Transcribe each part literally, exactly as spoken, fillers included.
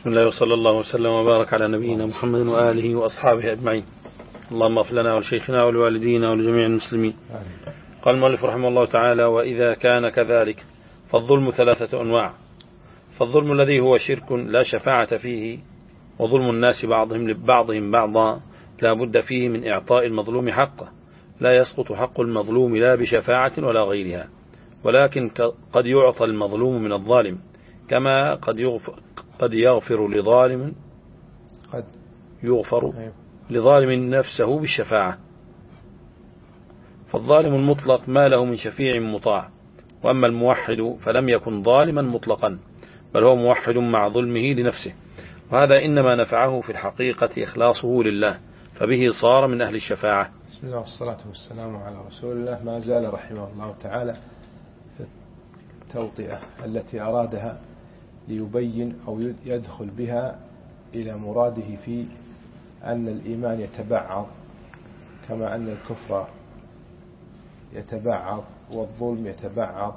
بسم الله وصلى الله وسلم وبارك على نبينا محمد وآله وأصحابه أجمعين. اللهم اغفر لنا ولشيخنا ولوالدينا ولجميع المسلمين. قال المؤلف رحمه الله تعالى: وإذا كان كذلك فالظلم ثلاثة أنواع. فالظلم الذي هو شرك لا شفاعة فيه، وظلم الناس بعضهم لبعضهم بعضا لا بد فيه من إعطاء المظلوم حقه، لا يسقط حق المظلوم لا بشفاعة ولا غيرها، ولكن قد يعطى المظلوم من الظالم، كما قد يغفر, قد يغفر لظالم قد يغفر لظالم نفسه بالشفاعة. فالظالم المطلق ما له من شفيع مطاع، وأما الموحد فلم يكن ظالما مطلقا، بل هو موحد مع ظلمه لنفسه، وهذا إنما نفعه في الحقيقة إخلاصه لله، فبه صار من أهل الشفاعة. بسم الله والصلاة والسلام على رسول الله. ما زال رحمه الله تعالى في التوطئة التي أرادها ليبين أو يدخل بها إلى مراده في أن الإيمان يتبعض كما أن الكفر يتبعض والظلم يتبعض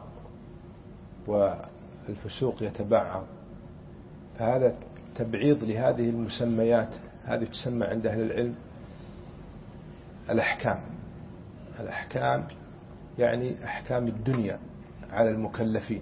والفسوق يتبعض. فهذا تبعيض لهذه المسميات، هذه تسمى عند أهل العلم الأحكام. الأحكام يعني أحكام الدنيا على المكلفين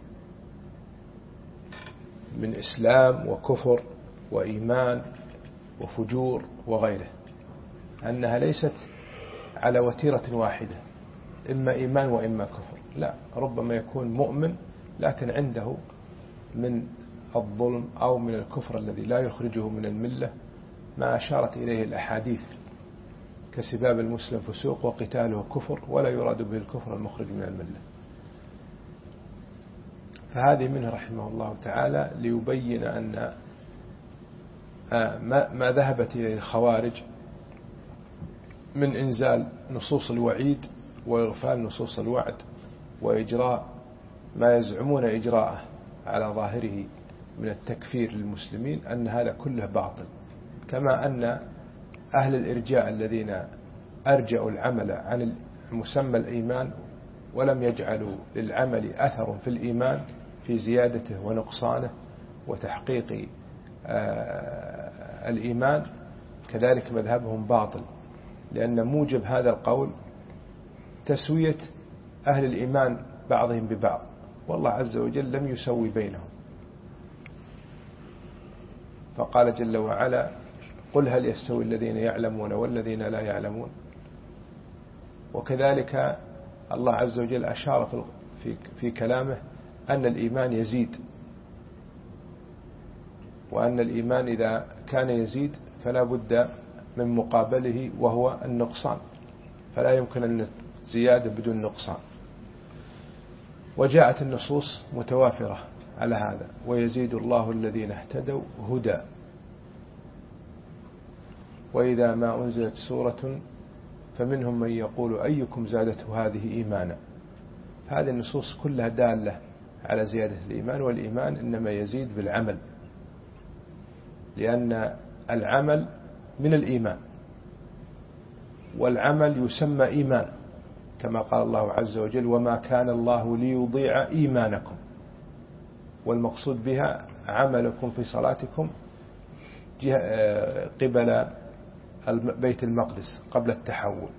من إسلام وكفر وإيمان وفجور وغيره، أنها ليست على وتيرة واحدة، إما إيمان وإما كفر، لا، ربما يكون مؤمن لكن عنده من الظلم أو من الكفر الذي لا يخرجه من الملة ما أشارت إليه الأحاديث، كسباب المسلم فسوق وقتاله كفر، ولا يراد به الكفر المخرج من الملة. فهذه منه رحمه الله تعالى ليبين أن ما ذهبت إليه الخوارج من إنزال نصوص الوعيد وإغفال نصوص الوعد وإجراء ما يزعمون إجراءه على ظاهره من التكفير للمسلمين، أن هذا كله باطل، كما أن أهل الإرجاء الذين أرجعوا العمل عن مسمى الإيمان ولم يجعلوا للعمل أثر في الإيمان في زيادته ونقصانه وتحقيق الإيمان، كذلك مذهبهم باطل، لأن موجب هذا القول تسوية أهل الإيمان بعضهم ببعض، والله عز وجل لم يسوي بينهم، فقال جل وعلا: قل هل يستوي الذين يعلمون والذين لا يعلمون. وكذلك الله عز وجل أشار في في كلامه أن الإيمان يزيد، وأن الإيمان إذا كان يزيد فلا بد من مقابله وهو النقصان، فلا يمكن أن زيادة بدون نقصان. وجاءت النصوص متوافرة على هذا: ويزيد الله الذين اهتدوا هدى، وإذا ما أنزلت سورة فمنهم من يقول أيكم زادته هذه إيمانا. هذه النصوص كلها دالة على زيادة الإيمان، والإيمان إنما يزيد بالعمل، لأن العمل من الإيمان، والعمل يسمى إيمان، كما قال الله عز وجل: وما كان الله ليضيع إيمانكم، والمقصود بها عملكم في صلاتكم قبل بيت المقدس قبل التحول.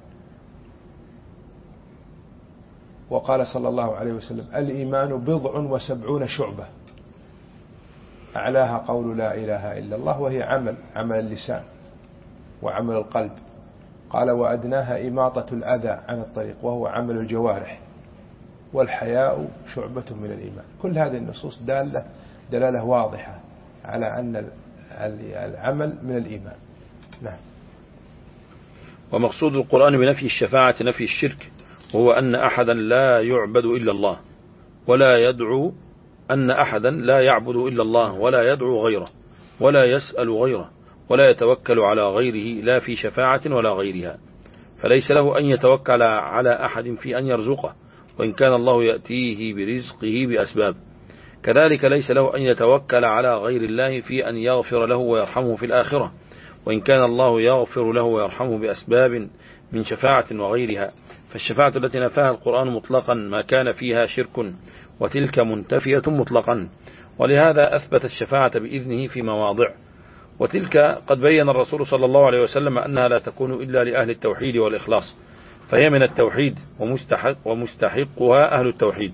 وقال صلى الله عليه وسلم: الإيمان بضع وسبعون شعبة، أعلاها قول لا إله إلا الله، وهي عمل عمل اللسان وعمل القلب. قال: وأدناها إماطة الأذى عن الطريق، وهو عمل الجوارح. والحياء شعبة من الإيمان. كل هذه النصوص دالة دلالة واضحة على أن العمل من الإيمان. نعم. ومقصود القرآن بنفي الشفاعة نفي الشرك، وهو أن أحدا لا يعبد إلا الله، ولا يدعو أن أحدا لا يعبد إلا الله ولا يدعو غيره ولا يسأل غيره ولا يتوكل على غيره، لا في شفاعة ولا غيرها، فليس له أن يتوكل على أحد في أن يرزقه، وإن كان الله يأتيه برزقه بأسباب. كذلك ليس له أن يتوكل على غير الله في أن يغفر له ويرحمه في الآخرة، وإن كان الله يغفر له ويرحمه بأسباب من شفاعة وغيرها. فالشفاعة التي نفاها القرآن مطلقا ما كان فيها شرك، وتلك منتفية مطلقا. ولهذا أثبت الشفاعة بإذنه في مواضع، وتلك قد بين الرسول صلى الله عليه وسلم أنها لا تكون إلا لأهل التوحيد والإخلاص، فهي من التوحيد ومستحق ومستحقها أهل التوحيد.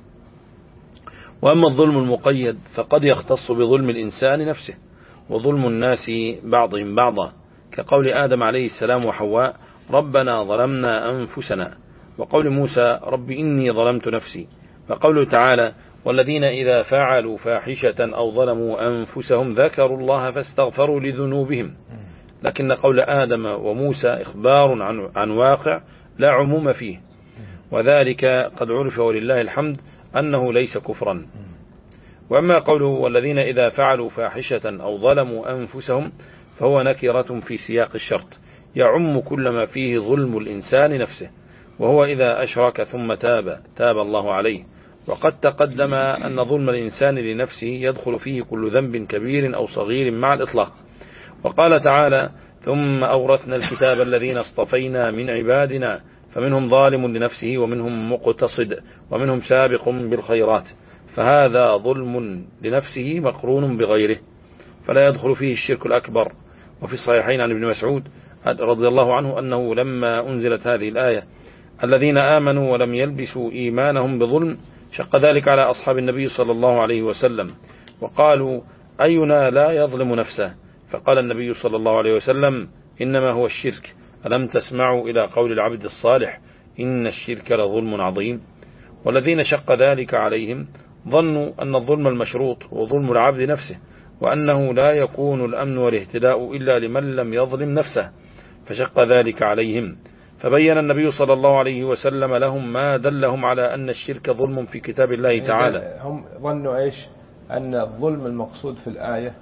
وأما الظلم المقيد فقد يختص بظلم الإنسان نفسه وظلم الناس بعضهم بعضا، كقول آدم عليه السلام وحواء ربنا ظلمنا أنفسنا، وقول موسى رب إني ظلمت نفسي، وقوله تعالى والذين إذا فعلوا فاحشة أو ظلموا أنفسهم ذكروا الله فاستغفروا لذنوبهم. لكن قول آدم وموسى إخبار عن, عن واقع لا عموم فيه، وذلك قد عرف ولله الحمد أنه ليس كفرا. وأما قوله والذين إذا فعلوا فاحشة أو ظلموا أنفسهم فهو نكرة في سياق الشرط يعم كل ما فيه ظلم الإنسان نفسه، وهو إذا أشرك ثم تاب تاب الله عليه. وقد تقدم أن ظلم الإنسان لنفسه يدخل فيه كل ذنب كبير أو صغير مع الإطلاق. وقال تعالى ثم أورثنا الكتاب الذين اصطفينا من عبادنا فمنهم ظالم لنفسه ومنهم مقتصد ومنهم سابق بالخيرات، فهذا ظلم لنفسه مقرون بغيره فلا يدخل فيه الشرك الأكبر. وفي الصحيحين عن ابن مسعود رضي الله عنه أنه لما أنزلت هذه الآية الذين آمنوا ولم يلبسوا إيمانهم بظلم شق ذلك على أصحاب النبي صلى الله عليه وسلم، وقالوا أينا لا يظلم نفسه؟ فقال النبي صلى الله عليه وسلم إنما هو الشرك، ألم تسمعوا إلى قول العبد الصالح إن الشرك لظلم عظيم؟ والذين شق ذلك عليهم ظنوا أن الظلم المشروط هو ظلم العبد نفسه، وأنه لا يكون الأمن والاهتداء إلا لمن لم يظلم نفسه، فشق ذلك عليهم. فبين النبي صلى الله عليه وسلم لهم ما دلهم على أن الشرك ظلم في كتاب الله تعالى. هم ظنوا إيش؟ أن الظلم المقصود في الآية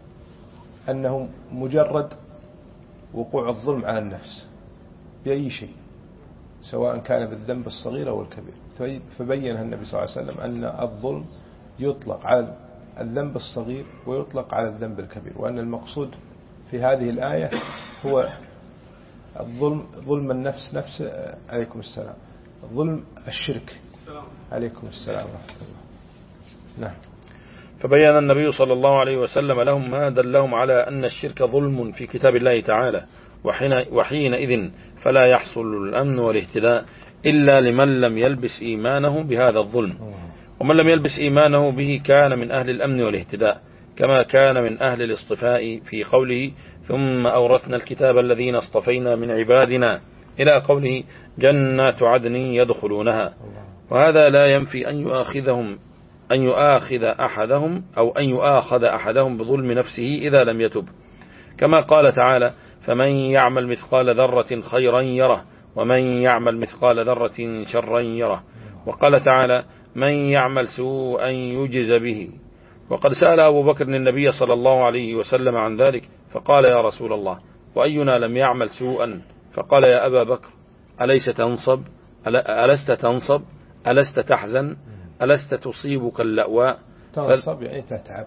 أنه مجرد وقوع الظلم على النفس بأي شيء سواء كان بالذنب الصغير أو الكبير. فبينها النبي صلى الله عليه وسلم أن الظلم يطلق على الذنب الصغير ويطلق على الذنب الكبير، وأن المقصود في هذه الآية هو الظلم ظلم النفس نفس عليكم السلام ظلم الشرك عليكم السلام ورحمة الله. نعم. فبين النبي صلى الله عليه وسلم لهم ما دلهم على أن الشرك ظلم في كتاب الله تعالى، وحين وحينئذ فلا يحصل الأمن والاهتداء إلا لمن لم يلبس إيمانه بهذا الظلم، ومن لم يلبس إيمانه به كان من أهل الأمن والاهتداء، كما كان من أهل الاصطفاء في قوله ثم أورثنا الكتاب الذين اصطفينا من عبادنا إلى قوله جنات عدن يدخلونها. وهذا لا ينفي أن يؤاخذهم أن يؤاخذ أحدهم أو أن يؤاخذ أحدهم بظلم نفسه إذا لم يتب، كما قال تعالى فمن يعمل مثقال ذرة خيرا يره ومن يعمل مثقال ذرة شرا يره. وقال تعالى من يعمل سوءا يجز به. وقد سأل أبو بكر النبي صلى الله عليه وسلم عن ذلك فقال يا رسول الله وأينا لم يعمل سوءا؟ فقال يا أبا بكر أليس تنصب ألست تنصب ألست تحزن ألست تصيبك اللأواء؟ تنصب يعني تتعب.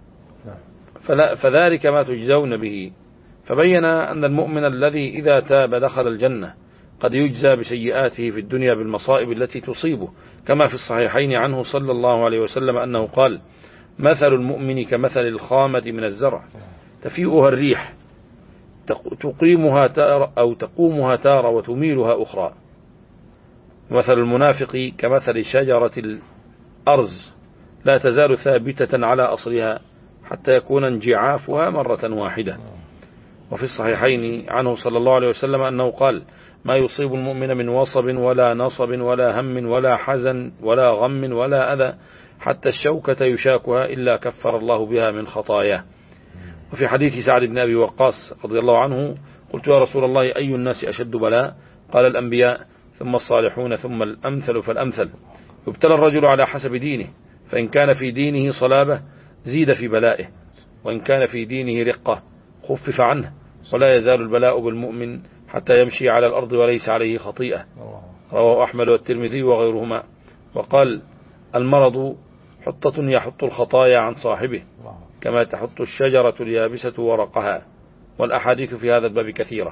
فذلك ما تجزون به. فبين أن المؤمن الذي إذا تاب دخل الجنة قد يجزى بسيئاته في الدنيا بالمصائب التي تصيبه، كما في الصحيحين عنه صلى الله عليه وسلم أنه قال مثل المؤمن كمثل الخامة من الزرع تفيئها الريح تقيمها تارة أو تقومها تارة وتميلها أخرى، مثل المنافق كمثل شجرة الأرز لا تزال ثابتة على أصلها حتى يكون انجعافها مرة واحدة. وفي الصحيحين عنه صلى الله عليه وسلم أنه قال ما يصيب المؤمن من وصب ولا نصب ولا هم ولا حزن ولا غم ولا أذى حتى الشوكة يشاكها إلا كفر الله بها من خطاياه. وفي حديث سعد بن أبي وقاص رضي الله عنه قلت يا رسول الله أي الناس أشد بلاء؟ قال الأنبياء ثم الصالحون ثم الأمثل فالأمثل. يبتلى الرجل على حسب دينه، فإن كان في دينه صلابة زيد في بلائه، وإن كان في دينه رقة خفف عنه، ولا يزال البلاء بالمؤمن حتى يمشي على الأرض وليس عليه خطيئة. رواه أحمد والترمذي وغيرهما. وقال المرض حطة يحط الخطايا عن صاحبه كما تحط الشجرة اليابسة ورقها. والأحاديث في هذا الباب كثيرة.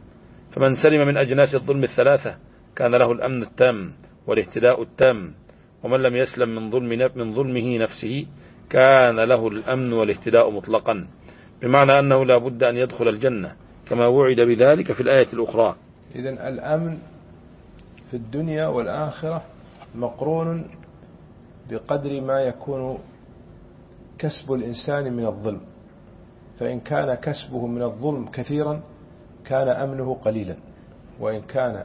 فمن سلم من أجناس الظلم الثلاثة كان له الأمن التام والاهتداء التام، ومن لم يسلم من ظلم من ظلمه نفسه كان له الأمن والاهتداء مطلقا، بمعنى أنه لا بد أن يدخل الجنة كما وعد بذلك في الآية الأخرى. إذن الأمن في الدنيا والآخرة مقرون بقدر ما يكون كسب الإنسان من الظلم، فإن كان كسبه من الظلم كثيرا كان أمنه قليلا، وإن كان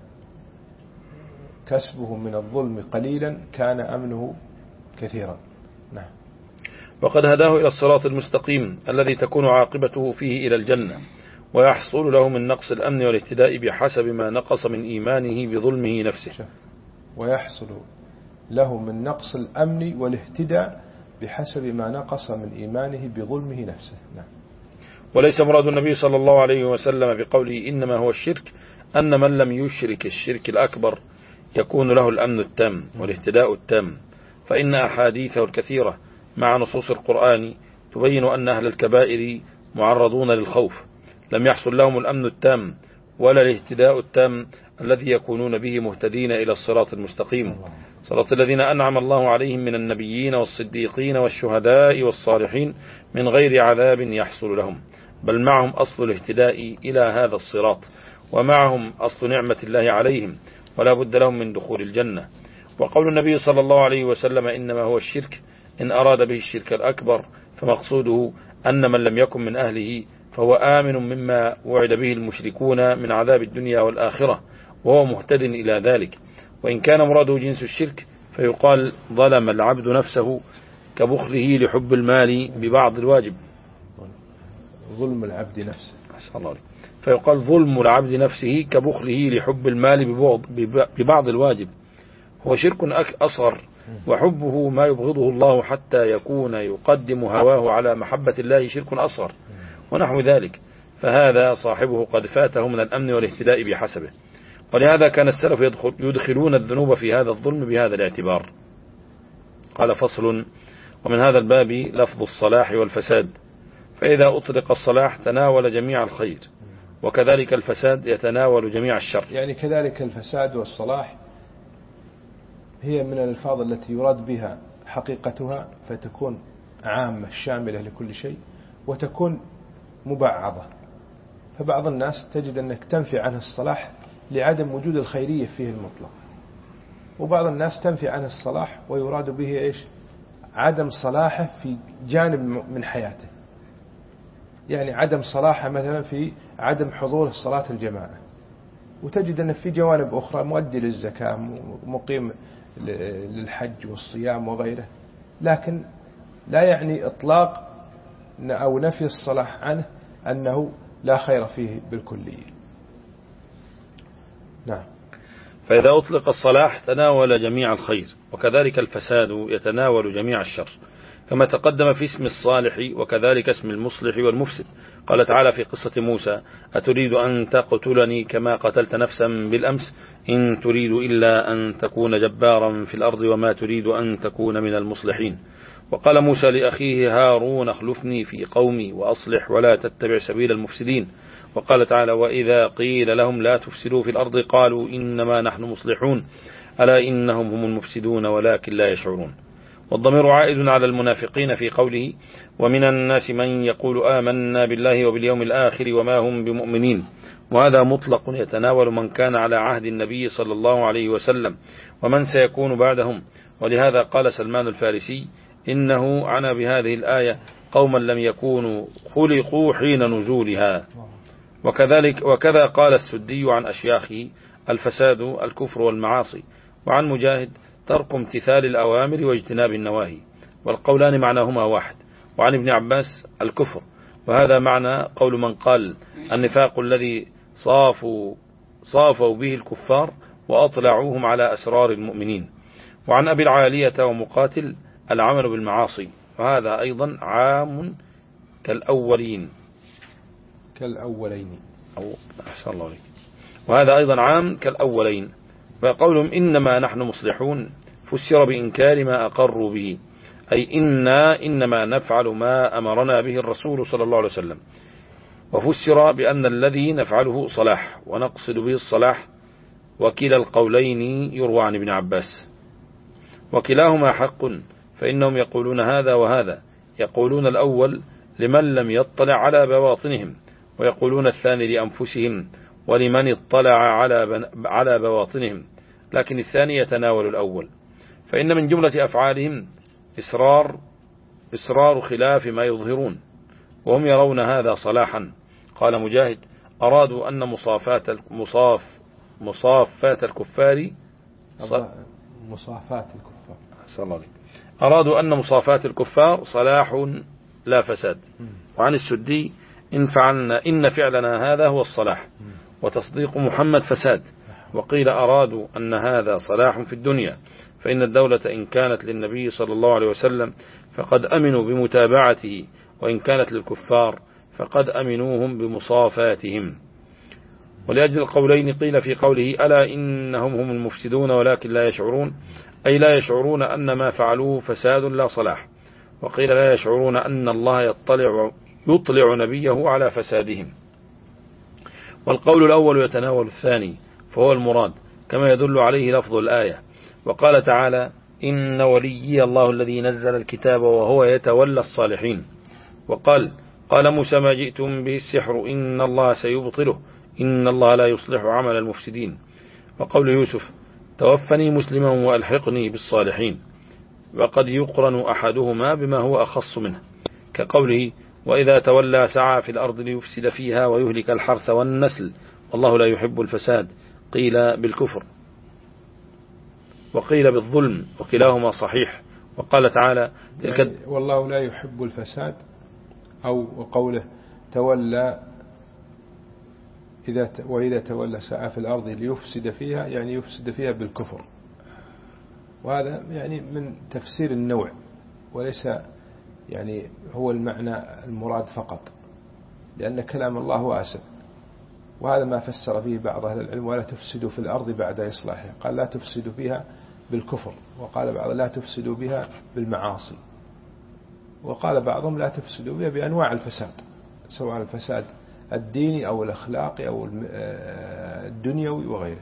كسبه من الظلم قليلا كان أمنه كثيرا. نعم. وقد هداه إلى الصراط المستقيم الذي تكون عاقبته فيه إلى الجنة، ويحصل له من نقص الأمن والاهتداء بحسب ما نقص من إيمانه بظلمه نفسه. ويحصل له من نقص الأمن والاهتداء بحسب ما نقص من إيمانه بظلمه نفسه. نعم. وليس مراد النبي صلى الله عليه وسلم بقوله إنما هو الشرك أن من لم يشرك الشرك الأكبر يكون له الأمن التام والاهتداء التام، فإن أحاديثه الكثيرة مع نصوص القرآن تبين أن أهل الكبائر معرضون للخوف، لم يحصل لهم الأمن التام ولا الاهتداء التام الذي يكونون به مهتدين إلى الصراط المستقيم، صراط الذين أنعم الله عليهم من النبيين والصديقين والشهداء والصالحين من غير عذاب يحصل لهم، بل معهم أصل الاهتداء إلى هذا الصراط، ومعهم أصل نعمة الله عليهم، ولا بد لهم من دخول الجنة. وقول النبي صلى الله عليه وسلم إنما هو الشرك إن أراد به الشرك الأكبر فمقصوده أن من لم يكن من أهله فهو آمن مما وعد به المشركون من عذاب الدنيا والآخرة، وهو مهتد إلى ذلك. وإن كان مراده جنس الشرك فيقال ظلم العبد نفسه كبخله لحب المال ببعض الواجب. ظلم العبد نفسه فيقال ظلم العبد نفسه كبخله لحب المال ببعض الواجب، هو شرك أصغر، وحبه ما يبغضه الله حتى يكون يقدم هواه على محبة الله شرك أصغر ونحو ذلك، فهذا صاحبه قد فاته من الأمن والاهتداء بحسبه. ولهذا كان السلف يدخل يدخلون الذنوب في هذا الظلم بهذا الاعتبار. قال فصل: ومن هذا الباب لفظ الصلاح والفساد، فإذا أطلق الصلاح تناول جميع الخير، وكذلك الفساد يتناول جميع الشر. يعني كذلك الفساد والصلاح هي من الألفاظ التي يراد بها حقيقتها، فتكون عامة شاملة لكل شيء، وتكون مبعضة. فبعض الناس تجد أنك تنفي عنه الصلاح لعدم وجود الخيرية فيه المطلق، وبعض الناس تنفي عنه الصلاح ويراد به إيش؟ عدم صلاحه في جانب من حياته، يعني عدم صلاحه مثلا في عدم حضور الصلاة الجماعة، وتجد أن في جوانب أخرى مؤدي للزكاة، مقيم للحج والصيام وغيره، لكن لا يعني إطلاق أو نفي الصلاح عنه أنه لا خير فيه بالكلية. نعم. فإذا أطلق الصلاح تناول جميع الخير، وكذلك الفساد يتناول جميع الشر، كما تقدم في اسم الصالح وكذلك اسم المصلح والمفسد. قال تعالى في قصة موسى: أتريد أن تقتلني كما قتلت نفسا بالأمس إن تريد إلا أن تكون جبارا في الأرض وما تريد أن تكون من المصلحين. وقال موسى لأخيه هارون: اخلفني في قومي وأصلح ولا تتبع سبيل المفسدين. وقال تعالى: وإذا قيل لهم لا تفسدوا في الأرض قالوا إنما نحن مصلحون ألا إنهم هم المفسدون ولكن لا يشعرون. والضمير عائد على المنافقين في قوله: ومن الناس من يقول آمنا بالله وباليوم الآخر وما هم بمؤمنين. وهذا مطلق يتناول من كان على عهد النبي صلى الله عليه وسلم ومن سيكون بعدهم. ولهذا قال سلمان الفارسي: إنه عنى بهذه الآية قوما لم يكونوا خلقوا حين نزولها. وكذلك وكذا قال السدي عن أشياخه: الفساد الكفر والمعاصي. وعن مجاهد: ترك امتثال الأوامر واجتناب النواهي. والقولان معناهما واحد. وعن ابن عباس: الكفر. وهذا معنى قول من قال: النفاق الذي صافوا, صافوا به الكفار وأطلعوهم على أسرار المؤمنين. وعن أبي العالية ومقاتل: العمل بالمعاصي. وهذا أيضا عام كالأولين كالأولين أو أحسن الله عليك. وهذا أيضا عام كالأولين. وقولهم إنما نحن مصلحون فسر بإنكار ما أقروا به، أي إنا إنما نفعل ما أمرنا به الرسول صلى الله عليه وسلم. وفسر بأن الذي نفعله صلاح ونقصد به الصلاح، وكلا القولين يروى عن ابن عباس. وكلاهما حق، فإنهم يقولون هذا وهذا، يقولون الأول لمن لم يطلع على بواطنهم، ويقولون الثاني لأنفسهم ولمن اطلع على على بواطنهم، لكن الثاني يتناول الأول، فإن من جملة أفعالهم إصرار إصرار خلاف ما يظهرون، وهم يرون هذا صلاحا. قال مجاهد: أرادوا أن مصافات المصاف مصافات الكفار مصافات الكفار صلى الله عليه أرادوا أن مصافات الكفار صلاح لا فساد. وعن السدي: إن فعلنا إن فعلنا هذا هو الصلاح، وتصديق محمد فساد. وقيل أرادوا أن هذا صلاح في الدنيا، فإن الدولة إن كانت للنبي صلى الله عليه وسلم فقد أمنوا بمتابعته، وإن كانت للكفار فقد أمنوهم بمصافاتهم. ولأجل القولين قيل في قوله: ألا إنهم هم المفسدون ولكن لا يشعرون، أي لا يشعرون أن ما فعلوه فساد لا صلاح. وقيل لا يشعرون أن الله يطلع, يطلع نبيه على فسادهم. والقول الأول يتناول الثاني، فهو المراد كما يدل عليه لفظ الآية. وقال تعالى: إن وليي الله الذي نزل الكتاب وهو يتولى الصالحين. وقال: قال موسى: ما جئتم به السحر إن الله سيبطله إن الله لا يصلح عمل المفسدين. وقول يوسف: توفني مسلما وألحقني بالصالحين. وقد يقرن أحدهما بما هو أخص منه، كقوله: وإذا تولى سعى في الأرض ليفسد فيها ويهلك الحرث والنسل والله لا يحب الفساد. قيل بالكفر وقيل بالظلم، وكلاهما صحيح. وقال تعالى: تلك والله لا يحب الفساد، أو وقوله تولى إذا وإذا تولى سعى في الأرض ليفسد فيها، يعني يفسد فيها بالكفر. وهذا يعني من تفسير النوع، وليس يعني هو المعنى المراد فقط، لأن كلام الله واسع. وهذا ما فسر فيه بعض أهل العلم: ولا تفسدوا في الأرض بعد إصلاحها. قال لا تفسدوا فيها بالكفر، وقال بعض لا تفسدوا بها بالمعاصي، وقال بعضهم لا تفسدوا بها بأنواع الفساد، سواء الفساد الديني أو الأخلاقي أو الدنيوي وغيره.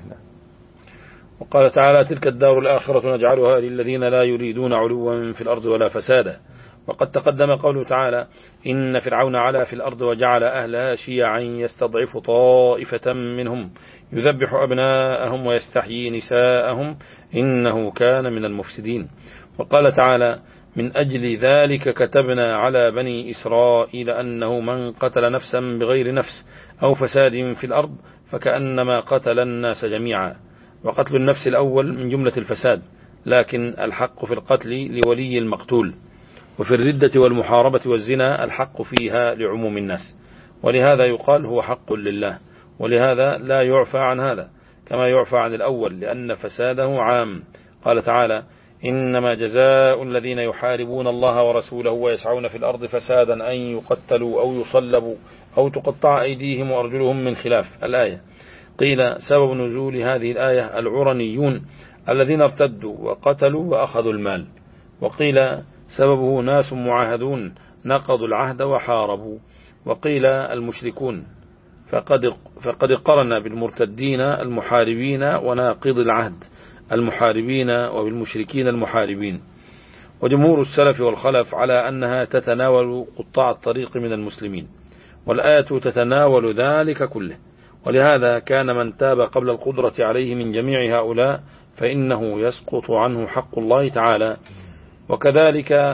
وقال تعالى: تلك الدار الآخرة نجعلها للذين لا يريدون علوا في الأرض ولا فسادا. وقد تقدم قوله تعالى: إن فرعون علا في الأرض وجعل أهلها شيعا يستضعف طائفة منهم يذبح أبناءهم ويستحيي نساءهم إنه كان من المفسدين. وقال تعالى: من أجل ذلك كتبنا على بني إسرائيل أنه من قتل نفسا بغير نفس أو فساد في الأرض فكأنما قتل الناس جميعا. وقتل النفس الأول من جملة الفساد، لكن الحق في القتل لولي المقتول. وفي الردة والمحاربة والزنا الحق فيها لعموم الناس، ولهذا يقال هو حق لله، ولهذا لا يعفى عن هذا كما يعفى عن الأول، لأن فساده عام. قال تعالى: إنما جزاء الذين يحاربون الله ورسوله ويسعون في الأرض فسادا أن يقتلوا أو يصلبوا أو تقطع أيديهم وأرجلهم من خلاف. الآية. قيل سبب نزول هذه الآية العرنيون الذين ارتدوا وقتلوا وأخذوا المال. وقيل سببه ناس معاهدون نقضوا العهد وحاربوا. وقيل المشركون، فقد, فقد قرن بالمرتدين المحاربين وناقض العهد المحاربين وبالمشركين المحاربين. وجمهور السلف والخلف على أنها تتناول قطاع الطريق من المسلمين، والآية تتناول ذلك كله. ولهذا كان من تاب قبل القدرة عليه من جميع هؤلاء فإنه يسقط عنه حق الله تعالى. وكذلك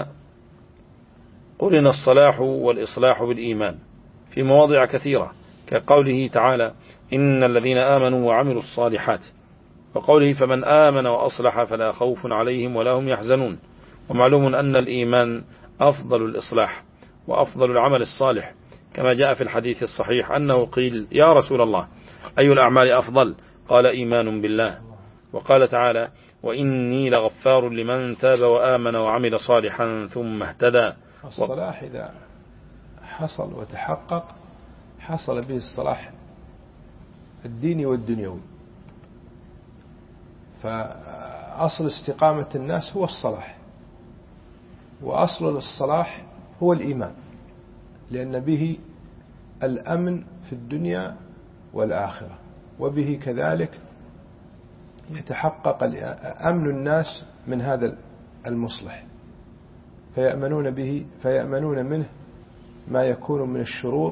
قرن الصلاح والإصلاح بالإيمان في مواضع كثيرة، كقوله تعالى: إن الذين آمنوا وعملوا الصالحات، وقوله: فمن آمن وأصلح فلا خوف عليهم ولا هم يحزنون. ومعلوم أن الإيمان أفضل الإصلاح وأفضل العمل الصالح، كما جاء في الحديث الصحيح أنه قيل: يا رسول الله أي الأعمال أفضل؟ قال: إيمان بالله. وقال تعالى: وإني لغفار لمن تاب وآمن وعمل صالحا ثم اهتدى. الصلاح إذا حصل وتحقق حصل به الصلاح الديني والدنيوي. فأصل استقامة الناس هو الصلاح، وأصل الصلاح هو الإيمان، لأن به الأمن في الدنيا والآخرة، وبه كذلك يتحقق أمن الناس من هذا المصلح، فيأمنون به فيأمنون منه ما يكون من الشرور،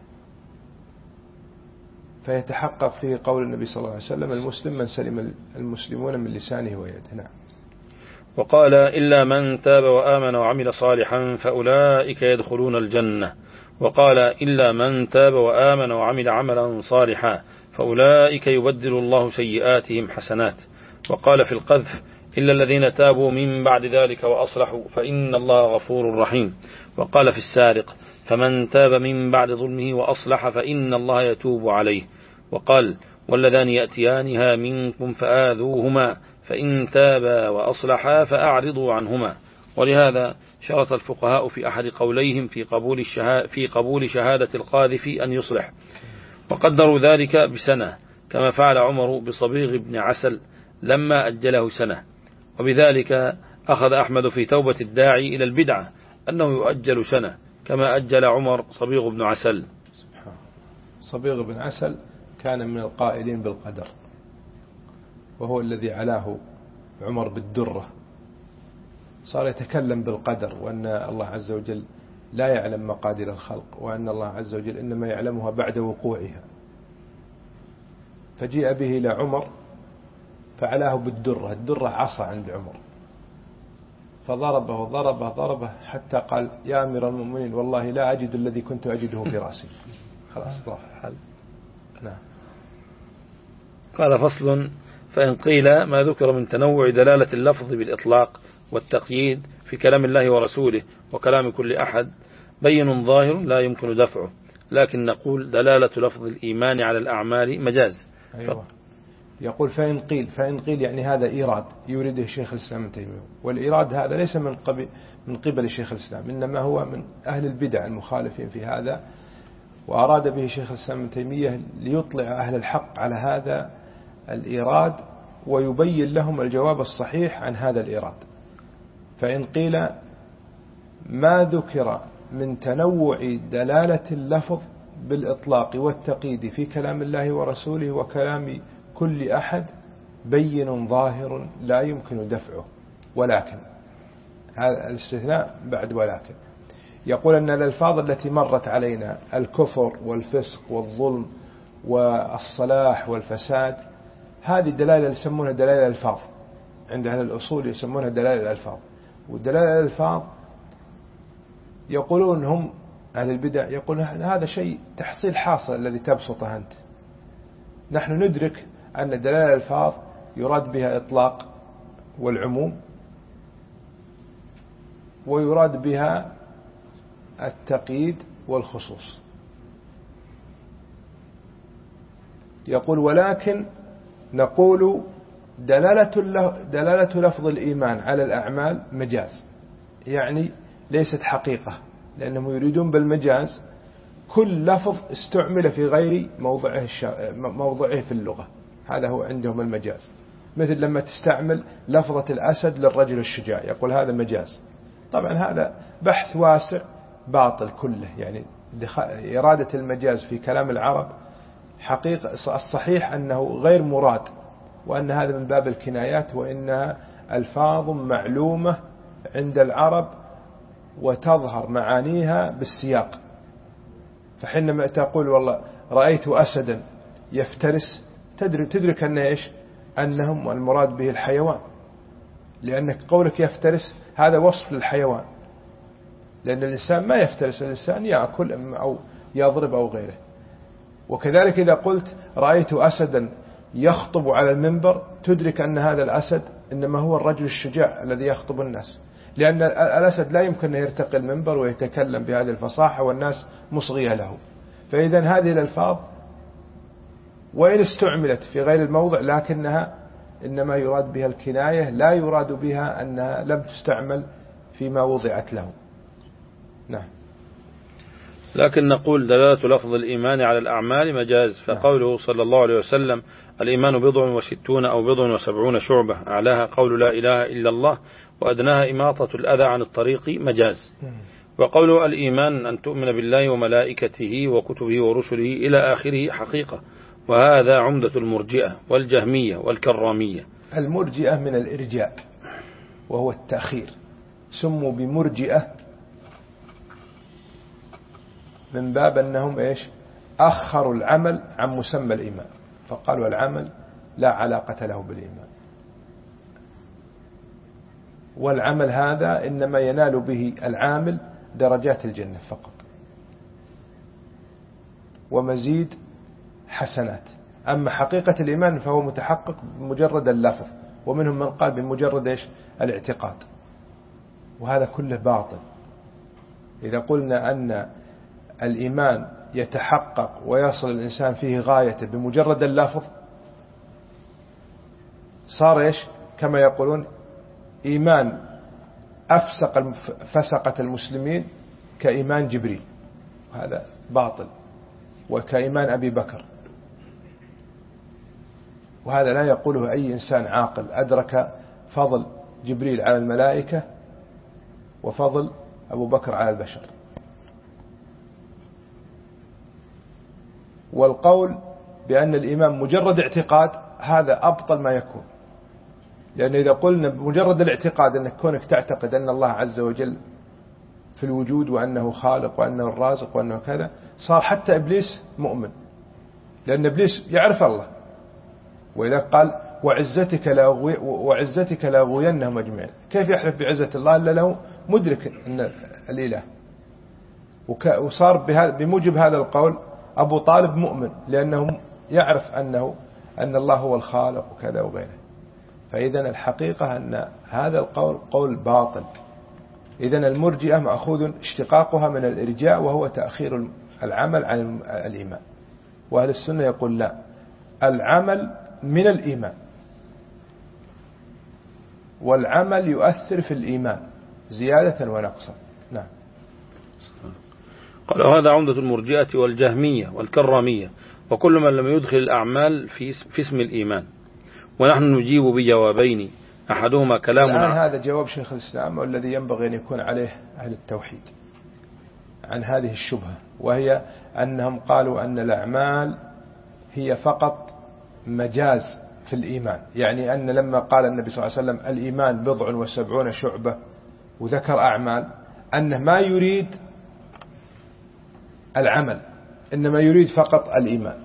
فيتحقق فيه قول النبي صلى الله عليه وسلم: المسلم من سلم المسلمون من لسانه ويده. نعم. وقال: إلا من تاب وآمن وعمل صالحا فأولئك يدخلون الجنة. وقال: إلا من تاب وآمن وعمل عملا صالحا فأولئك يبدل الله سيئاتهم حسنات. وقال في القذف: إلا الذين تابوا من بعد ذلك وأصلحوا فإن الله غفور رحيم. وقال في السارق: فمن تاب من بعد ظلمه وأصلح فإن الله يتوب عليه. وقال: واللذان يأتيانها منكم فآذوهما فإن تابا وأصلحا فأعرضوا عنهما. ولهذا شرط الفقهاء في أحد قوليهم في قبول, في قبول شهادة القاذف أن يصلح، وقدروا ذلك بسنة، كما فعل عمر بصبيغ بن عسل لما أجله سنة. وبذلك أخذ أحمد في توبة الداعي إلى البدعة أنه يؤجل سنة، كما أجل عمر صبيغ بن عسل. صبيغ بن عسل كان من القائلين بالقدر، وهو الذي علاه عمر بالدرة، صار يتكلم بالقدر، وأن الله عز وجل لا يعلم مقادير الخلق، وأن الله عز وجل إنما يعلمها بعد وقوعها. فجيء به إلى عمر فعلاه بالدرة، الدرة عصا عند عمر، فضربه ضربه ضربه حتى قال: يا أمير المؤمنين والله لا أجد الذي كنت أجده في رأسي. خلاص راح حل. نعم. قال: فصل: فإن قيل ما ذكر من تنوع دلالة اللفظ بالإطلاق والتقييد في كلام الله ورسوله وكلام كل أحد بين ظاهر لا يمكن دفعه، لكن نقول دلالة لفظ الإيمان على الأعمال مجاز. أيوة. يقول فإن قيل، فإن قيل يعني هذا إيراد يريده الشيخ الإسلام ابن تيمية، والإيراد هذا ليس من قبل من قبل الشيخ الإسلام، إنما هو من أهل البدع المخالفين في هذا، وأراد به الشيخ الإسلام ابن تيمية ليطلع أهل الحق على هذا الإيراد ويبين لهم الجواب الصحيح عن هذا الإيراد. فإن قيل ما ذكر من تنوع دلالة اللفظ بالإطلاق والتقييد في كلام الله ورسوله وكلام كل أحد بين ظاهر لا يمكن دفعه، ولكن هذا الاستثناء بعد ولكن يقول أن الألفاظ التي مرت علينا الكفر والفسق والظلم والصلاح والفساد، هذه الدلالة يسمونها دلائل الألفاظ، عند أهل الأصول يسمونها دلائل الألفاظ. والدلائل الألفاظ يقولون هم أهل البدع يقولون هذا شيء تحصيل حاصل الذي تبسطه أنت. نحن ندرك أن دلائل الألفاظ يراد بها إطلاق والعموم، ويراد بها التقييد والخصوص. يقول ولكن نقول دلالة دلالة لفظ الإيمان على الأعمال مجاز، يعني ليست حقيقة، لأنهم يريدون بالمجاز كل لفظ استعمل في غير موضعه موضعه في اللغة، هذا هو عندهم المجاز. مثل لما تستعمل لفظة الأسد للرجل الشجاع يقول هذا مجاز. طبعا هذا بحث واسع باطل كله، يعني إرادة المجاز في كلام العرب حقيقة الصحيح أنه غير مراد، وأن هذا من باب الكنايات، وإنها ألفاظ معلومة عند العرب وتظهر معانيها بالسياق. فحينما تقول والله رأيت أسدا يفترس تدرك, تدرك أنه إيش؟ أنهم المراد به الحيوان، لأنك قولك يفترس هذا وصف للحيوان، لأن الإنسان ما يفترس، الإنسان يأكل أو يضرب أو غيره. وكذلك إذا قلت رأيت أسدا يخطب على المنبر تدرك أن هذا الأسد إنما هو الرجل الشجاع الذي يخطب الناس، لأن الأسد لا يمكن أن يرتقي المنبر ويتكلم بهذه الفصاحة والناس مصغية له. فإذا هذه الألفاظ وإن استعملت في غير الموضع لكنها إنما يراد بها الكناية، لا يراد بها أنها لم تستعمل فيما وضعت له. نعم. لكن نقول دلالة لفظ الإيمان على الأعمال مجاز، فقوله صلى الله عليه وسلم الإيمان بضع وستون أو بضع وسبعون شعبة، أعلاها قول لا إله إلا الله وأدناها إماطة الأذى عن الطريق مجاز. وقوله الإيمان أن تؤمن بالله وملائكته وكتبه ورسله إلى آخره حقيقة، وهذا عمدة المرجئة والجهمية والكرامية. المرجئة من الإرجاء، وهو التأخير. سموا بمرجئة من باب أنهم إيش أخروا العمل عن مسمى الإيمان، فقالوا العمل لا علاقة له بالإيمان، والعمل هذا إنما ينال به العامل درجات الجنة فقط ومزيد حسنات. أما حقيقة الإيمان فهو متحقق بمجرد اللفظ، ومنهم من قال بمجرد إيش الاعتقاد، وهذا كله باطل. إذا قلنا أن الإيمان يتحقق ويصل الإنسان فيه غايته بمجرد اللفظ، صار إيش كما يقولون إيمان أفسق فسقة المسلمين كإيمان جبريل، هذا باطل، وكإيمان أبي بكر، وهذا لا يقوله أي إنسان عاقل أدرك فضل جبريل على الملائكة وفضل أبو بكر على البشر. والقول بأن الإيمان مجرد اعتقاد هذا أبطل ما يكون، لأن إذا قلنا بمجرد الاعتقاد أنك كونك تعتقد أن الله عز وجل في الوجود وأنه خالق وأنه الرازق وأنه كذا، صار حتى إبليس مؤمن، لأن إبليس يعرف الله، وإذا قال وعزتك لا وعزتك لا أغوينهم أجمعين، كيف يحلف بعزة الله إلا له مدرك أن الإله؟ وصار بموجب هذا القول أبو طالب مؤمن، لأنه يعرف أنه أن الله هو الخالق وكذا وغيره. فإذا الحقيقة أن هذا القول قول باطل. إذن المرجئة مأخوذ اشتقاقها من الإرجاء، وهو تأخير العمل عن الإيمان. وأهل السنة يقول لا، العمل من الإيمان، والعمل يؤثر في الإيمان زيادة ونقصا. نعم. قال هذا عمدة المرجئة والجهمية والكرامية وكل من لم يدخل الأعمال في في اسم الإيمان. ونحن نجيب بجوابين، أحدهما كلام الآن هذا جواب شيخ الإسلام، والذي ينبغي أن يكون عليه أهل التوحيد عن هذه الشبهة، وهي أنهم قالوا أن الأعمال هي فقط مجاز في الإيمان، يعني أن لما قال النبي صلى الله عليه وسلم الإيمان بضع وسبعون شعبة وذكر أعمال، أنه ما يريد العمل، إنما يريد فقط الإيمان.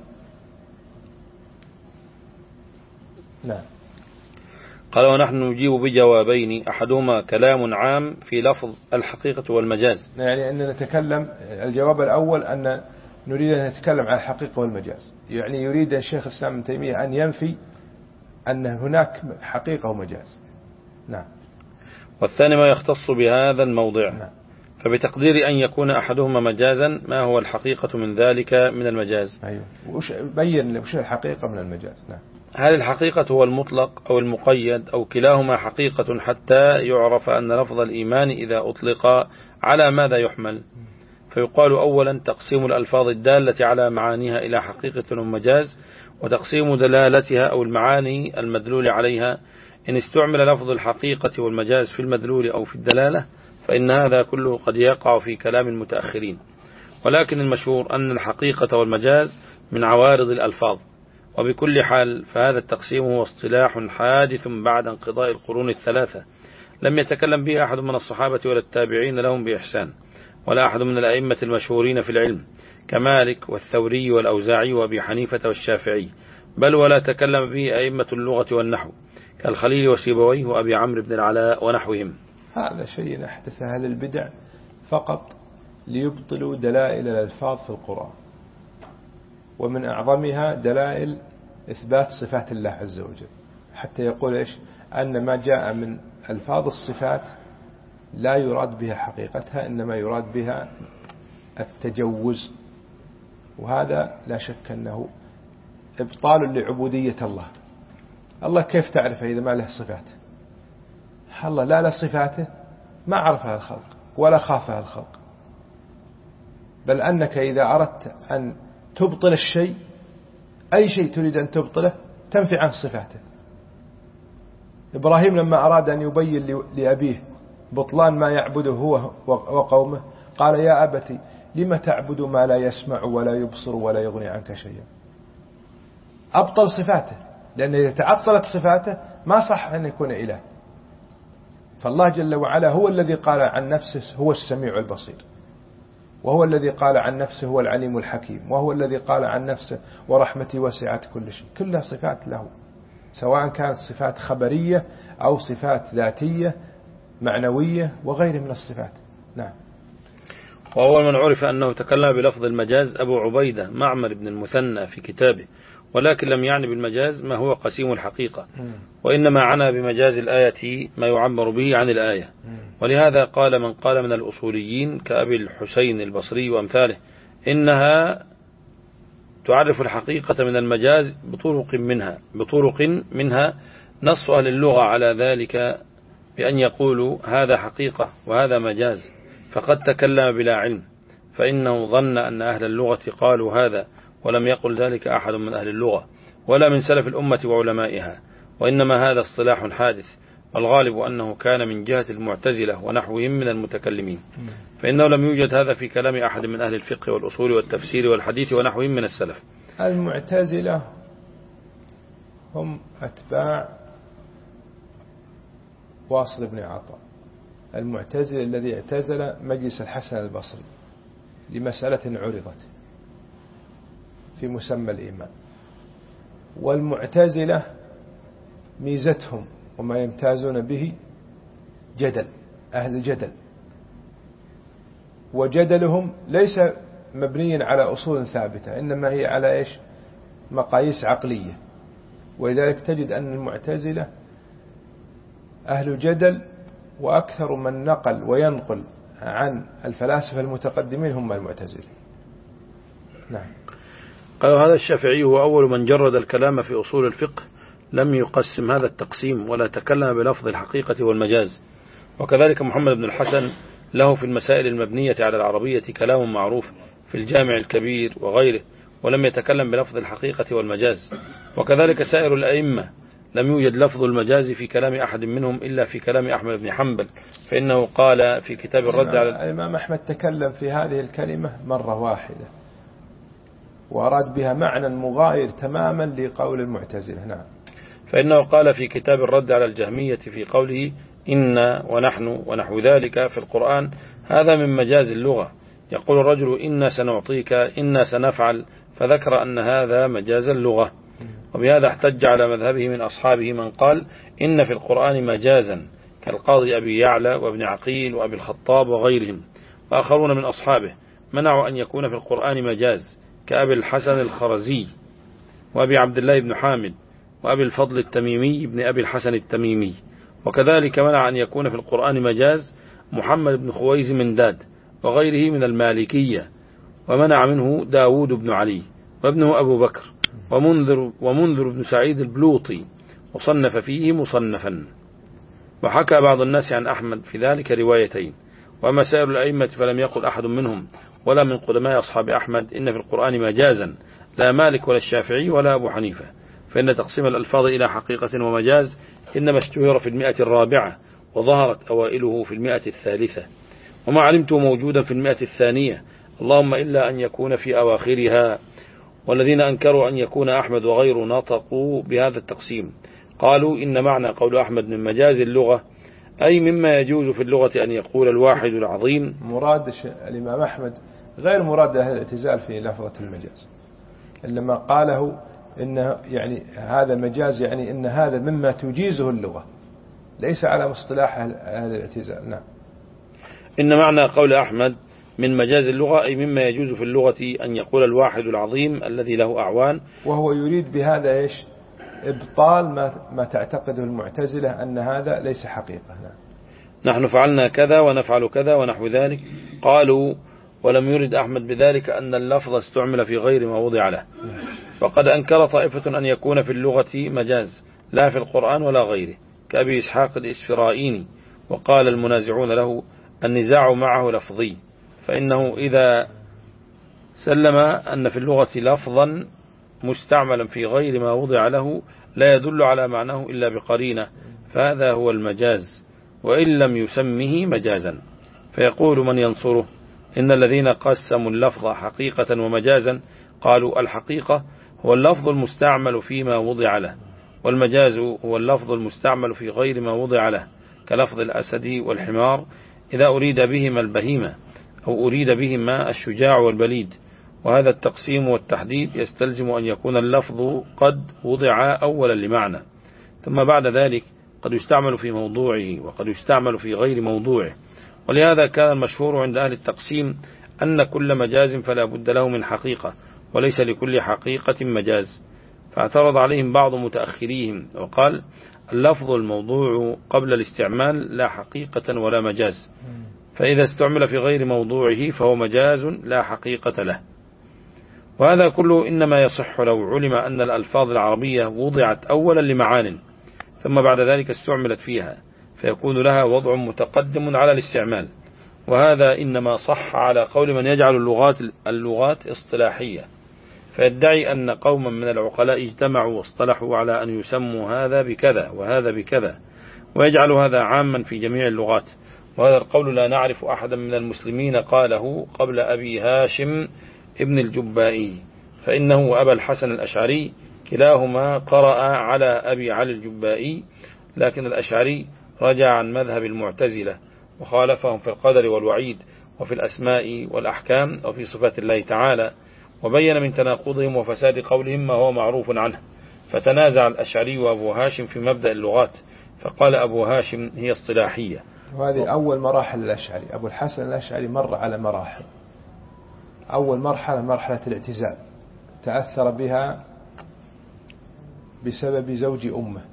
نعم. قال ونحن نجيب بجوابين، أحدهما كلام عام في لفظ الحقيقة والمجاز، يعني أن نتكلم الجواب الأول أن نريد أن نتكلم عن الحقيقة والمجاز، يعني يريد الشيخ الإسلام ابن تيمية أن ينفي أن هناك حقيقة ومجاز. نعم. والثاني ما يختص بهذا الموضع. نعم. فبتقدير أن يكون أحدهما مجازا، ما هو الحقيقة من ذلك من المجاز؟ أيوه. وش بين وش الحقيقة من المجاز؟ نعم. هل الحقيقة هو المطلق أو المقيد أو كلاهما حقيقة، حتى يعرف أن لفظ الإيمان إذا أطلق على ماذا يحمل؟ فيقال أولا تقسيم الألفاظ الدالة على معانيها إلى حقيقة ومجاز، وتقسيم دلالتها أو المعاني المدلول عليها. إن استعمل لفظ الحقيقة والمجاز في المدلول أو في الدلالة فإن هذا كله قد يقع في كلام المتأخرين، ولكن المشهور أن الحقيقة والمجاز من عوارض الألفاظ. وبكل حال فهذا التقسيم هو اصطلاح حادث بعد انقضاء القرون الثلاثة، لم يتكلم به أحد من الصحابة ولا التابعين لهم بإحسان، ولا أحد من الأئمة المشهورين في العلم كمالك والثوري والأوزاعي وأبي حنيفة والشافعي، بل ولا تكلم به أئمة اللغة والنحو كالخليل وسيبويه وأبي عمرو بن العلاء ونحوهم. هذا شيء أحدث أهل البدع فقط ليبطلوا دلائل الألفاظ في القرآن، ومن أعظمها دلائل إثبات صفات الله عز وجل، حتى يقول إيش أن ما جاء من ألفاظ الصفات لا يراد بها حقيقتها، إنما يراد بها التجوز، وهذا لا شك أنه إبطال لعبودية الله. الله كيف تعرف إذا ما له صفات؟ الله لا له صفاته ما عرفها الخلق ولا خافها الخلق، بل أنك إذا أردت أن تبطل الشيء، أي شيء تريد أن تبطله تنفي عن صفاته. إبراهيم لما أراد أن يبين لأبيه بطلان ما يعبده هو وقومه قال يا أبتي لم تعبد ما لا يسمع ولا يبصر ولا يغني عنك شيئا. أبطل صفاته، لأن إذا تعطلت صفاته ما صح أن يكون إله. فالله جل وعلا هو الذي قال عن نفسه هو السميع البصير، وهو الذي قال عن نفسه هو العليم الحكيم، وهو الذي قال عن نفسه ورحمتي وسعت كل شيء. كلها صفات له، سواء كانت صفات خبرية أو صفات ذاتية معنوية وغيره من الصفات. نعم. وأول من عرف أنه تكلم بلفظ المجاز أبو عبيدة معمر بن المثنى في كتابه، ولكن لم يعني بالمجاز ما هو قسيم الحقيقة، وإنما عنى بمجاز الآية ما يعبر به عن الآية. ولهذا قال من قال من الأصوليين كأبي الحسين البصري وأمثاله إنها تعرف الحقيقة من المجاز بطرق منها بطرق منها نص أهل اللغة على ذلك بأن يقولوا هذا حقيقة وهذا مجاز، فقد تكلم بلا علم، فإنه ظن أن أهل اللغة قالوا هذا، ولم يقل ذلك أحد من أهل اللغة ولا من سلف الأمة وعلمائها، وإنما هذا اصطلاح حادث، والغالب أنه كان من جهة المعتزلة ونحوهم من المتكلمين، فإنه لم يوجد هذا في كلام أحد من أهل الفقه والأصول والتفسير والحديث ونحوهم من السلف. المعتزلة هم أتباع واصل بن عطاء، المعتزل الذي اعتزل مجلس الحسن البصري لمسألة عرضت في مسمى الإيمان. والمعتزلة ميزتهم وما يمتازون به جدل، أهل الجدل، وجدلهم ليس مبنيا على أصول ثابتة، إنما هي على إيش؟ مقاييس عقلية. ولذلك تجد أن المعتزلة أهل جدل، وأكثر من نقل وينقل عن الفلاسفة المتقدمين هم المعتزلة. نعم. قال هذا الشافعي هو أول من جرد الكلام في أصول الفقه، لم يقسم هذا التقسيم ولا تكلم بلفظ الحقيقة والمجاز. وكذلك محمد بن الحسن له في المسائل المبنية على العربية كلام معروف في الجامع الكبير وغيره، ولم يتكلم بلفظ الحقيقة والمجاز. وكذلك سائر الأئمة لم يوجد لفظ المجاز في كلام أحد منهم إلا في كلام أحمد بن حنبل، فإنه قال في كتاب الرد على الإمام أحمد تكلم في هذه الكلمة مرة واحدة وأراد بها معنى مغاير تماما لقول المعتزلة. نعم. فإنه قال في كتاب الرد على الجهمية في قوله إن ونحن ونحو ذلك في القرآن هذا من مجاز اللغة، يقول الرجل إنا سنعطيك إنا سنفعل، فذكر أن هذا مجاز اللغة. وبهذا احتج على مذهبه من أصحابه من قال إن في القرآن مجازا كالقاضي أبي يعلى وابن عقيل وأبي الخطاب وغيرهم. وآخرون من أصحابه منعوا أن يكون في القرآن مجاز كأبي الحسن الخرزي وأبي عبد الله بن حامد وأبي الفضل التميمي ابن أبي الحسن التميمي. وكذلك منع أن يكون في القرآن مجاز محمد بن خويز من داد وغيره من المالكية، ومنع منه داود بن علي وابنه أبو بكر ومنذر, ومنذر بن سعيد البلوطي، وصنف فيه مصنفا. وحكى بعض الناس عن أحمد في ذلك روايتين. وأما سائر الأئمة فلم يقل أحد منهم ولا من قدماء أصحاب أحمد إن في القرآن مجازا، لا مالك ولا الشافعي ولا أبو حنيفة، فإن تقسيم الألفاظ إلى حقيقة ومجاز إنما اشتهر في المئة الرابعة، وظهرت أوائله في المئة الثالثة، وما علمته موجودا في المئة الثانية، اللهم إلا أن يكون في أواخرها. والذين أنكروا أن يكون أحمد وغيره نطقوا بهذا التقسيم، قالوا إن معنى قول أحمد من مجاز اللغة أي مما يجوز في اللغة أن يقول الواحد العظيم. مراد الإمام أحمد غير مراد أهل الاعتزال في لفظة المجاز، إنما قاله إن يعني هذا مجاز، يعني إن هذا مما تجيزه اللغة، ليس على مصطلح أهل الاعتزال. نعم. إن معنى قول أحمد من مجاز اللغة أي مما يجوز في اللغة أن يقول الواحد العظيم الذي له أعوان، وهو يريد بهذا إيش؟ إبطال ما, ما تعتقده المعتزلة أن هذا ليس حقيقة. نعم. نحن فعلنا كذا ونفعل كذا ونحو ذلك. قالوا ولم يرد أحمد بذلك أن اللفظ استعمل في غير ما وضع له. وقد أنكر طائفة أن يكون في اللغة مجاز لا في القرآن ولا غيره كأبي إسحاق الإسفرائيني. وقال المنازعون له النزاع معه لفظي، فإنه إذا سلم أن في اللغة لفظا مستعملا في غير ما وضع له لا يدل على معناه إلا بقرينة، فهذا هو المجاز وإن لم يسمه مجازا. فيقول من ينصره إن الذين قسموا اللفظ حقيقة ومجازا قالوا الحقيقة هو اللفظ المستعمل فيما وضع له، والمجاز هو اللفظ المستعمل في غير ما وضع له، كلفظ الأسد والحمار إذا أريد بهما البهيمة أو أريد بهما الشجاع والبليد. وهذا التقسيم والتحديد يستلزم أن يكون اللفظ قد وضع أولا لمعنى، ثم بعد ذلك قد يستعمل في موضوعه وقد يستعمل في غير موضوعه. ولهذا كان المشهور عند أهل التقسيم أن كل مجاز فلا بد له من حقيقة، وليس لكل حقيقة مجاز. فاعترض عليهم بعض متأخريهم وقال: اللفظ الموضوع قبل الاستعمال لا حقيقة ولا مجاز، فإذا استعمل في غير موضوعه فهو مجاز لا حقيقة له. وهذا كله إنما يصح لو علم أن الألفاظ العربية وضعت أولا لمعان ثم بعد ذلك استعملت فيها، فيكون لها وضع متقدم على الاستعمال. وهذا إنما صح على قول من يجعل اللغات اللغات اصطلاحية، فيدعي أن قوما من العقلاء اجتمعوا واصطلحوا على أن يسموا هذا بكذا وهذا بكذا، ويجعل هذا عاما في جميع اللغات. وهذا القول لا نعرف أحدا من المسلمين قاله قبل أبي هاشم ابن الجبائي، فإنه وأبا الحسن الأشعري كلاهما قرأ على أبي علي الجبائي، لكن الأشعري رجع عن مذهب المعتزلة وخالفهم في القدر والوعيد وفي الأسماء والأحكام وفي صفات الله تعالى، وبين من تناقضهم وفساد قولهم ما هو معروف عنه. فتنازع الأشعري وأبو هاشم في مبدأ اللغات، فقال أبو هاشم هي اصطلاحية. وهذه أول مراحل الأشعري. أبو الحسن الأشعري مر على مراحل. أول مرحلة مرحلة الاعتزال، تأثر بها بسبب زوج أمه،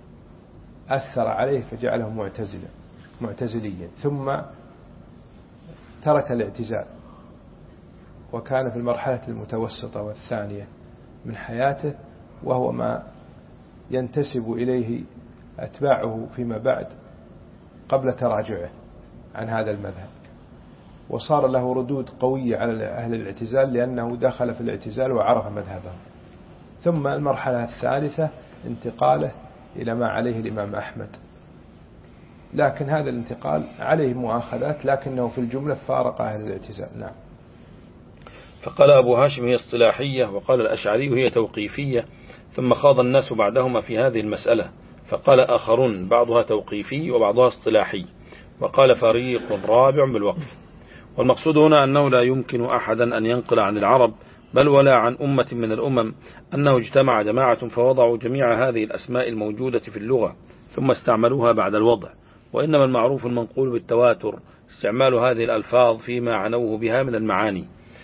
أثر عليه فجعله معتزلا معتزليا، ثم ترك الاعتزال وكان في المرحلة المتوسطة والثانية من حياته، وهو ما ينتسب إليه أتباعه فيما بعد قبل تراجعه عن هذا المذهب، وصار له ردود قوية على أهل الاعتزال لأنه دخل في الاعتزال وعرف مذهبه. ثم المرحلة الثالثة انتقاله إلى ما عليه الإمام أحمد، لكن هذا الانتقال عليه مؤاخذات، لكنه في الجملة فارق أهل الاعتزال. نعم. فقال أبو هاشم هي اصطلاحية، وقال الأشعري هي توقيفية، ثم خاض الناس بعدهما في هذه المسألة، فقال آخرون بعضها توقيفي وبعضها اصطلاحي، وقال فريق رابع بالوقف. والمقصود هنا أنه لا يمكن أحدا أن ينقل عن العرب بل ولا عن أمة من الأمم أنه اجتمع جماعة فوضعوا جميع هذه الأسماء الموجودة في اللغة ثم استعملوها بعد الوضع، وإنما المعروف المنقول بالتواتر استعمال هذه الألفاظ فيما عنوه بها من المعاني.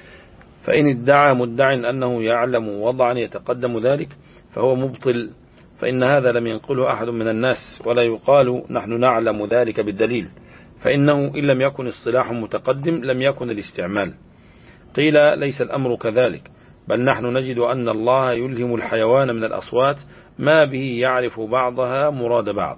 فإن ادعى مدع أنه يعلم وضعا يتقدم ذلك فهو مبطل، فإن هذا لم ينقله أحد من الناس، ولا يقال نحن نعلم ذلك بالدليل، فإنه إن لم يكن اصطلاح متقدم لم يكن الاستعمال. قيل ليس الأمر كذلك، بل نحن نجد أن الله يلهم الحيوان من الأصوات ما به يعرف بعضها مراد بعض،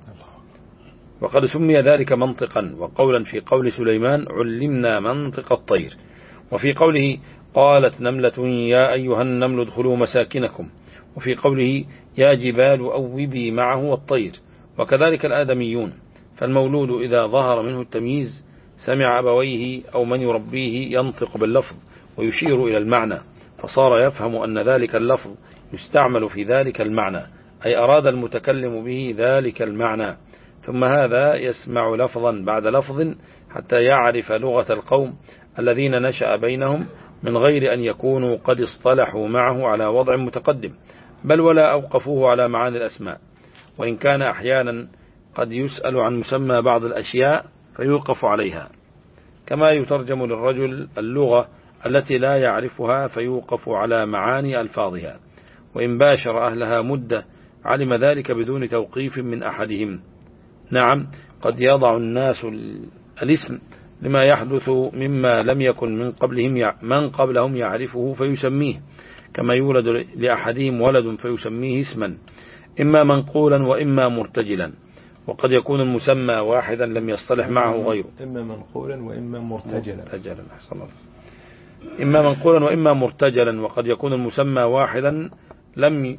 وقد سمي ذلك منطقا وقولا في قول سليمان علمنا منطق الطير، وفي قوله قالت نملة يا أيها النمل ادخلوا مساكنكم، وفي قوله يا جبال أوبي معه الطير، وكذلك الآدميون. فالمولود إذا ظهر منه التمييز سمع أبويه أو من يربيه ينطق باللفظ ويشير إلى المعنى، فصار يفهم أن ذلك اللفظ يستعمل في ذلك المعنى، أي أراد المتكلم به ذلك المعنى. ثم هذا يسمع لفظا بعد لفظ حتى يعرف لغة القوم الذين نشأ بينهم من غير أن يكونوا قد اصطلحوا معه على وضع متقدم، بل ولا أوقفوه على معاني الأسماء، وإن كان أحيانا قد يسأل عن مسمى بعض الأشياء فيوقف عليها، كما يترجم للرجل اللغة التي لا يعرفها فيوقف على معاني ألفاظها، وإن باشر أهلها مدة علم ذلك بدون توقيف من أحدهم. نعم، قد يضع الناس الاسم لما يحدث مما لم يكن من قبلهم من قبلهم يعرفه فيسميه، كما يولد لأحدهم ولد فيسميه اسما إما منقولا وإما مرتجلا، وقد يكون المسمى واحدا لم يصطلح معه غيره. إما منقولا وإما مرتجلا. مرتجلا أحسن الله. إما منقولا وإما مرتجلا، وقد يكون المسمى واحدا لم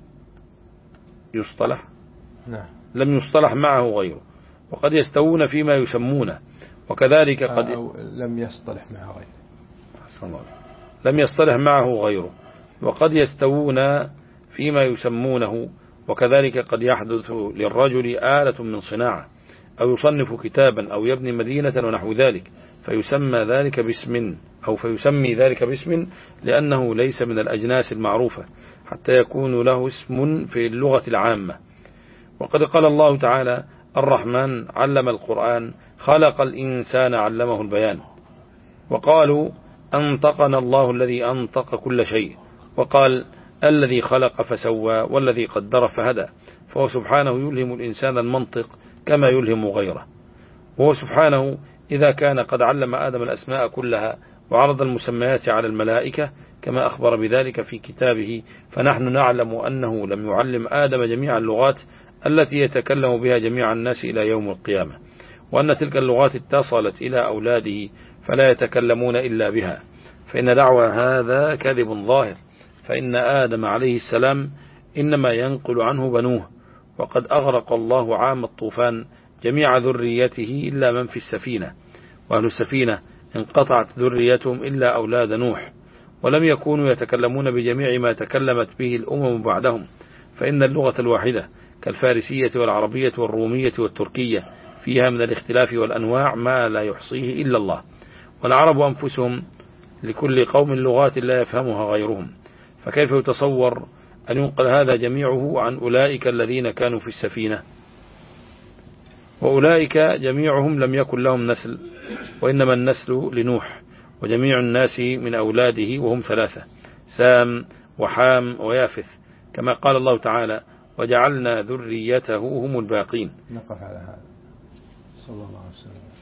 يصطلح نعم. لم يصطلح معه غيره، وقد يستوون فيما يسمونه، وكذلك قد أو لم يصطلح معه غيره. أحسن الله. لم يصطلح معه غيره، وقد يستوون فيما يسمونه، وكذلك قد يحدث للرجل آلة من صناعة أو يصنف كتابا أو يبني مدينة ونحو ذلك، فيسمى ذلك باسم أو فيسمي ذلك باسم لأنه ليس من الأجناس المعروفة حتى يكون له اسم في اللغة العامة. وقد قال الله تعالى: الرحمن علم القرآن خلق الإنسان علمه البيان. وقالوا: أنطقنا الله الذي أنطق كل شيء. وقال: الذي خلق فسوى والذي قدر فهدى. فهو سبحانه يلهم الإنسان المنطق كما يلهم غيره. وهو سبحانه إذا كان قد علم آدم الأسماء كلها وعرض المسميات على الملائكة كما أخبر بذلك في كتابه، فنحن نعلم أنه لم يعلم آدم جميع اللغات التي يتكلم بها جميع الناس إلى يوم القيامة، وأن تلك اللغات اتصلت إلى أولاده فلا يتكلمون إلا بها، فإن دعوى هذا كذب ظاهر، فإن آدم عليه السلام إنما ينقل عنه بنوه، وقد أغرق الله عام الطوفان جميع ذريته إلا من في السفينة، وأهل السفينة انقطعت ذريتهم إلا أولاد نوح، ولم يكونوا يتكلمون بجميع ما تكلمت به الأمم بعدهم، فإن اللغة الواحدة كالفارسية والعربية والرومية والتركية فيها من الاختلاف والأنواع ما لا يحصيه إلا الله، والعرب أنفسهم لكل قوم لغات لا يفهمها غيرهم، فكيف يتصور أن ينقل هذا جميعه عن أولئك الذين كانوا في السفينة؟ وأولئك جميعهم لم يكن لهم نسل، وإنما النسل لنوح، وجميع الناس من أولاده وهم ثلاثة: سام وحام ويافث، كما قال الله تعالى: وجعلنا ذريته هم الباقين. نقف على هذا. صلى الله عليه وسلم.